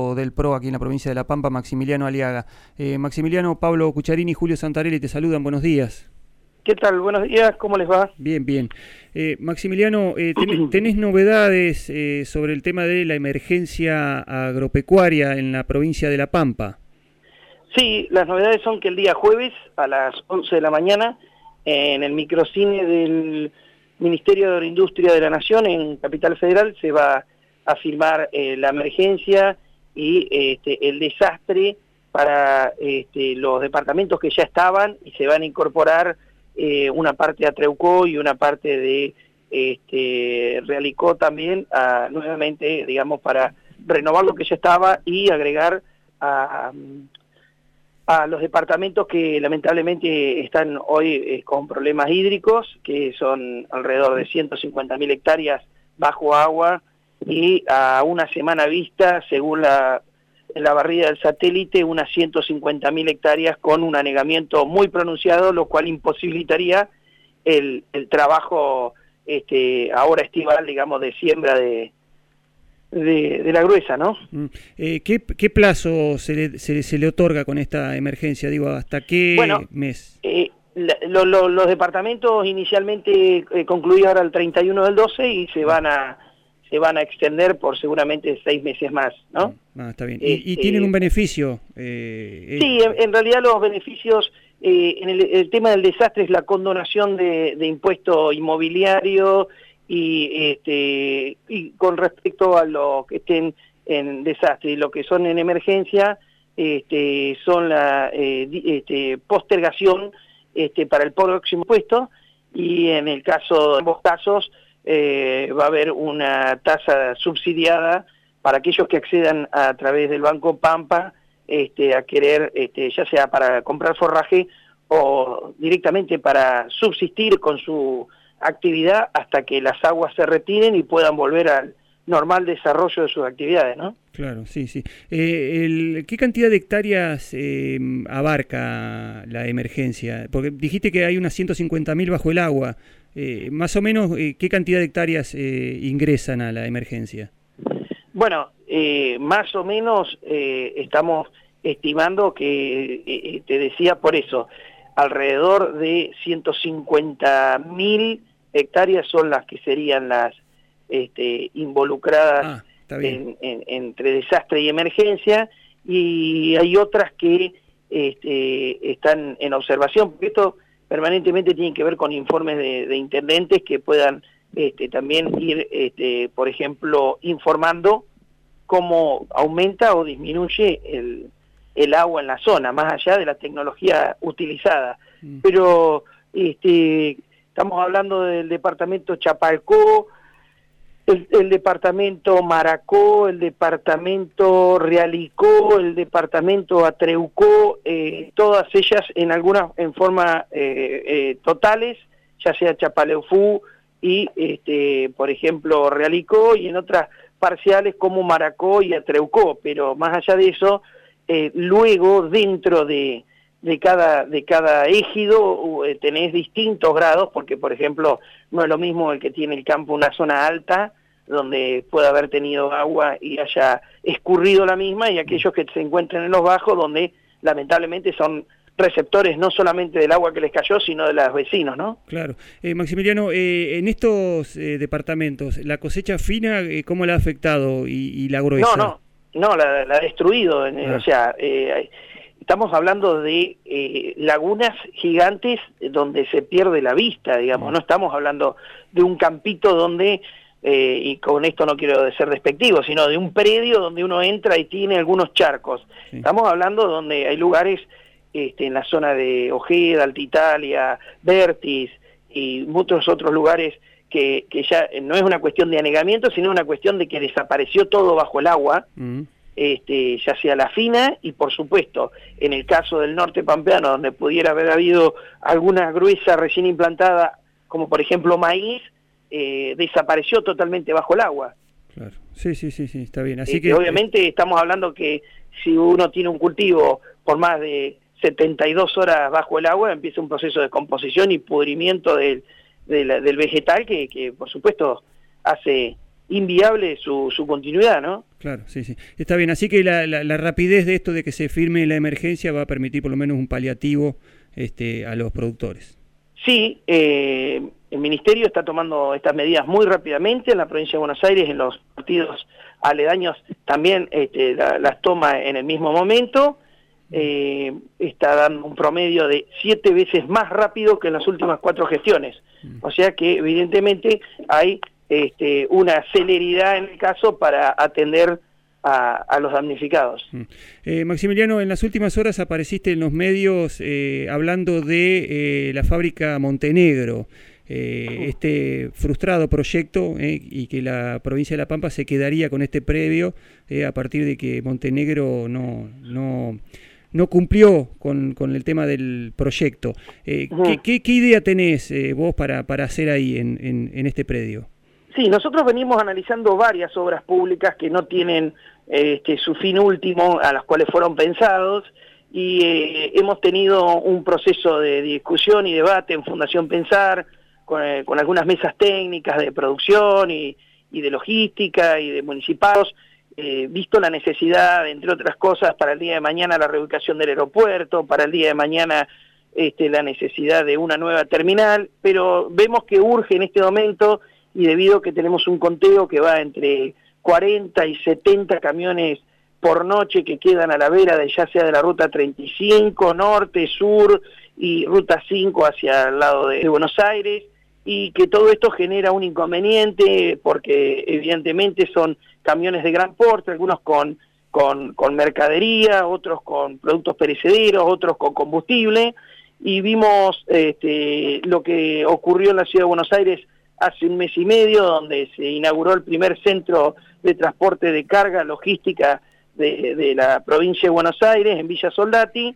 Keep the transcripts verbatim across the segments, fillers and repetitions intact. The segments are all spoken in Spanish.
candidato del P R O aquí en la provincia de La Pampa, Maximiliano Aliaga. Eh, Maximiliano, Pablo Cucharini y Julio Santarelli te saludan, buenos días. ¿Qué tal? Buenos días, ¿cómo les va? Bien, bien. Eh, Maximiliano, eh, ten, ¿tenés novedades eh, sobre el tema de la emergencia agropecuaria en la provincia de La Pampa? Sí, las novedades son que el día jueves a las once de la mañana en el microcine del Ministerio de Agroindustria de la Nación en Capital Federal se va a filmar eh, la emergencia y este, el desastre para este, los departamentos que ya estaban y se van a incorporar eh, una parte de Atreucó y una parte de este, Realicó también, a, nuevamente, digamos, para renovar lo que ya estaba y agregar a... a los departamentos que lamentablemente están hoy eh, con problemas hídricos, que son alrededor de ciento cincuenta mil hectáreas bajo agua, y a una semana vista, según la, la barrida del satélite, unas ciento cincuenta mil hectáreas con un anegamiento muy pronunciado, lo cual imposibilitaría el, el trabajo este, ahora estival, digamos, de siembra de... De, de la gruesa, ¿no? Eh, ¿qué, ¿Qué plazo se le, se, se le otorga con esta emergencia? Digo, ¿hasta qué bueno, mes? Eh, la, lo, lo, los departamentos inicialmente eh, concluían ahora el treinta y uno del doce y se van a se van a extender por seguramente seis meses más, ¿no? Ah, está bien. Este, ¿Y, y tienen un beneficio? Eh, sí, eh... En, en realidad los beneficios, eh, en el, el tema del desastre es la condonación de, de impuesto inmobiliario. Y, este, y con respecto a lo que estén en desastre y lo que son en emergencia, este, son la eh, este, postergación este, para el próximo puesto, y en el caso de ambos casos eh, va a haber una tasa subsidiada para aquellos que accedan a través del Banco Pampa este, a querer, este, ya sea para comprar forraje o directamente para subsistir con su actividad hasta que las aguas se retiren y puedan volver al normal desarrollo de sus actividades, ¿no? Claro, sí, sí. Eh, el, ¿Qué cantidad de hectáreas eh, abarca la emergencia? Porque dijiste que hay unas ciento cincuenta mil bajo el agua. Eh, más o menos, eh, ¿qué cantidad de hectáreas eh, ingresan a la emergencia? Bueno, eh, más o menos eh, estamos estimando que, eh, te decía por eso, alrededor de ciento cincuenta mil hectáreas son las que serían las este, involucradas ah, en, en, entre desastre y emergencia, y hay otras que este, están en observación, porque esto permanentemente tiene que ver con informes de, de intendentes que puedan este, también ir, este, por ejemplo, informando cómo aumenta o disminuye el, el agua en la zona, más allá de la tecnología utilizada. Mm. Pero este, estamos hablando del departamento Chapalcó, el, el departamento Maracó, el departamento Realicó, el departamento Atreucó, eh, todas ellas en alguna en forma eh, eh, totales, ya sea Chapaleufú y, este, por ejemplo, Realicó, y en otras parciales como Maracó y Atreucó, pero más allá de eso, eh, luego dentro de de cada de cada ejido eh, tenés distintos grados, porque por ejemplo no es lo mismo el que tiene el campo una zona alta donde puede haber tenido agua y haya escurrido la misma, y aquellos que se encuentran en los bajos donde lamentablemente son receptores no solamente del agua que les cayó, sino de los vecinos, ¿no? Claro. Eh, Maximiliano, eh, en estos eh, departamentos, ¿la cosecha fina eh, cómo la ha afectado y, y la gruesa? No, no, no, la, la ha destruido, ah. o sea... Eh, Estamos hablando de eh, lagunas gigantes donde se pierde la vista, digamos, no estamos hablando de un campito donde, eh, y con esto no quiero ser despectivo, sino de un predio donde uno entra y tiene algunos charcos. Sí. Estamos hablando donde hay lugares este, en la zona de Ojeda, Alta Italia, Vertis y muchos otros lugares que, que ya no es una cuestión de anegamiento, sino una cuestión de que desapareció todo bajo el agua. Mm. Este, ya sea la fina, y por supuesto en el caso del norte pampeano donde pudiera haber habido alguna gruesa recién implantada como por ejemplo maíz, eh, desapareció totalmente bajo el agua. Claro, sí, sí, sí, sí, está bien. Así este, que obviamente estamos hablando que si uno tiene un cultivo por más de setenta y dos horas bajo el agua, empieza un proceso de descomposición y pudrimiento del, del, del vegetal que, que por supuesto hace inviable su, su continuidad, ¿no? Claro, sí, sí. Está bien, así que la, la, la rapidez de esto de que se firme la emergencia va a permitir por lo menos un paliativo este, a los productores. Sí, eh, el Ministerio está tomando estas medidas muy rápidamente en la provincia de Buenos Aires, en los partidos aledaños también este, la, las toma en el mismo momento, eh, está dando un promedio de siete veces más rápido que en las últimas cuatro gestiones, o sea que evidentemente hay este, una celeridad en el caso para atender A, a los damnificados. Eh, Maximiliano, en las últimas horas apareciste en los medios eh, hablando de eh, la fábrica Montenegro, eh, este frustrado proyecto eh, y que la provincia de La Pampa se quedaría con este predio eh, a partir de que Montenegro no, no, no cumplió con, con el tema del proyecto. Eh, uh-huh. ¿qué, qué, ¿Qué idea tenés eh, vos para, para hacer ahí en, en, en este predio? Sí, nosotros venimos analizando varias obras públicas que no tienen este, su fin último, a las cuales fueron pensados, y eh, hemos tenido un proceso de discusión y debate en Fundación Pensar, con, eh, con algunas mesas técnicas de producción y, y de logística y de municipales, eh, visto la necesidad, entre otras cosas, para el día de mañana la reubicación del aeropuerto, para el día de mañana este, la necesidad de una nueva terminal, pero vemos que urge en este momento, y debido a que tenemos un conteo que va entre cuarenta y setenta camiones por noche que quedan a la vera de ya sea de la ruta treinta y cinco, norte, sur y ruta cinco hacia el lado de Buenos Aires, y que todo esto genera un inconveniente porque evidentemente son camiones de gran porte, algunos con, con, con mercadería, otros con productos perecederos, otros con combustible, y vimos este, lo que ocurrió en la ciudad de Buenos Aires hace un mes y medio, donde se inauguró el primer centro de transporte de carga logística de, de la provincia de Buenos Aires, en Villa Soldati,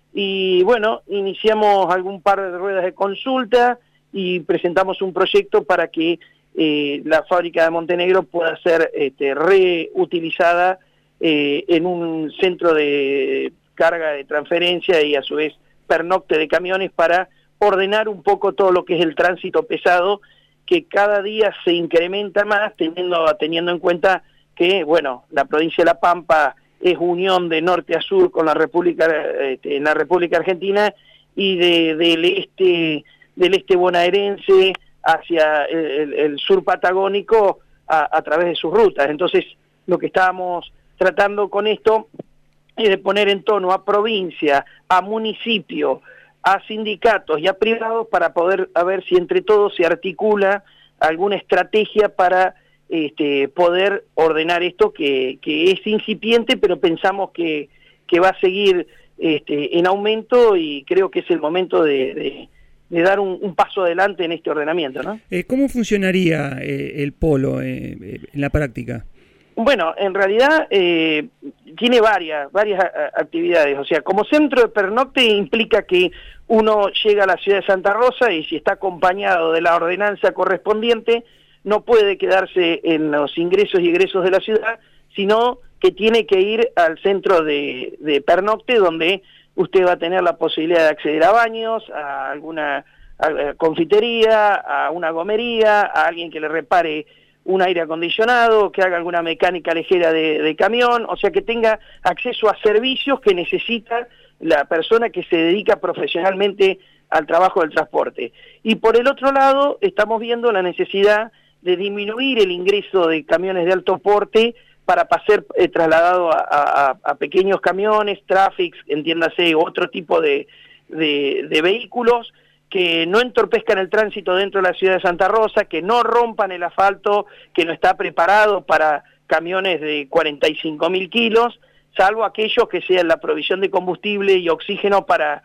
y bueno, iniciamos algún par de ruedas de consulta y presentamos un proyecto para que eh, la fábrica de Montenegro pueda ser este, reutilizada eh, en un centro de carga de transferencia y a su vez pernocte de camiones para ordenar un poco todo lo que es el tránsito pesado, que cada día se incrementa más, teniendo, teniendo en cuenta que, bueno, la provincia de La Pampa es unión de norte a sur con la República, este, en la República Argentina, y de, del este del este bonaerense hacia el, el, el sur patagónico a, a través de sus rutas. Entonces, lo que estábamos tratando con esto es de poner en tono a provincia, a municipio, a sindicatos y a privados para poder a ver si entre todos se articula alguna estrategia para este, poder ordenar esto que, que es incipiente, pero pensamos que, que va a seguir este, en aumento, y creo que es el momento de, de, de dar un, un paso adelante en este ordenamiento, ¿no? Eh, ¿Cómo funcionaría eh, el polo eh, en la práctica? Bueno, en realidad eh, tiene varias, varias actividades, o sea, como centro de pernocte implica que uno llega a la ciudad de Santa Rosa y si está acompañado de la ordenanza correspondiente, no puede quedarse en los ingresos y egresos de la ciudad, sino que tiene que ir al centro de, de pernocte, donde usted va a tener la posibilidad de acceder a baños, a alguna a confitería, a una gomería, a alguien que le repare un aire acondicionado, que haga alguna mecánica ligera de, de camión, o sea que tenga acceso a servicios que necesita la persona que se dedica profesionalmente al trabajo del transporte. Y por el otro lado, estamos viendo la necesidad de disminuir el ingreso de camiones de alto porte para ser eh, trasladado a, a, a pequeños camiones, traffics, entiéndase, otro tipo de, de, de vehículos, que no entorpezcan el tránsito dentro de la ciudad de Santa Rosa, que no rompan el asfalto, que no está preparado para camiones de cuarenta y cinco mil kilos, salvo aquellos que sean la provisión de combustible y oxígeno para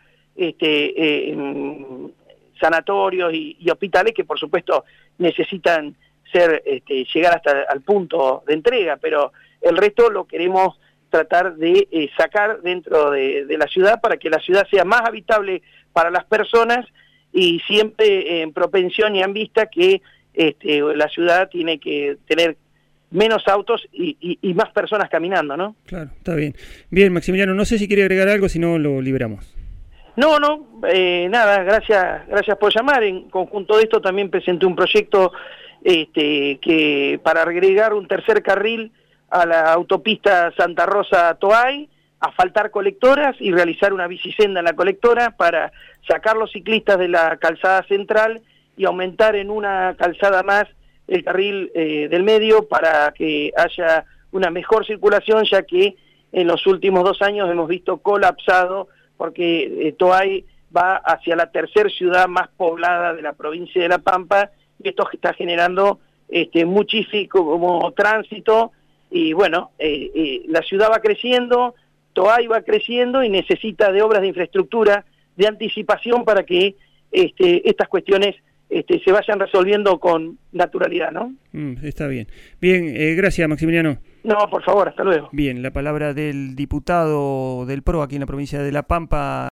este, eh, sanatorios y, y hospitales, que por supuesto necesitan ser este, llegar hasta el punto de entrega, pero el resto lo queremos tratar de eh, sacar dentro de, de la ciudad para que la ciudad sea más habitable para las personas, y siempre en propensión y en vista que este, la ciudad tiene que tener menos autos y, y, y más personas caminando, ¿no? Claro, está bien. Bien, Maximiliano, no sé si quiere agregar algo, si no lo liberamos. No, no, eh, nada, gracias, gracias por llamar. En conjunto de esto también presenté un proyecto este, que para agregar un tercer carril a la autopista Santa Rosa-Toay, asfaltar colectoras y realizar una bicisenda en la colectora para sacar los ciclistas de la calzada central y aumentar en una calzada más el carril eh, del medio para que haya una mejor circulación, ya que en los últimos dos años hemos visto colapsado porque eh, Toay va hacia la tercera ciudad más poblada de la provincia de La Pampa y esto está generando este, muchísimo tránsito y bueno, eh, eh, la ciudad va creciendo, Toay va creciendo y necesita de obras de infraestructura, de anticipación para que este, estas cuestiones este, se vayan resolviendo con naturalidad, ¿no? Mm, está bien. Bien, eh, gracias Maximiliano. No, por favor, hasta luego. Bien, la palabra del diputado del P R O aquí en la provincia de La Pampa.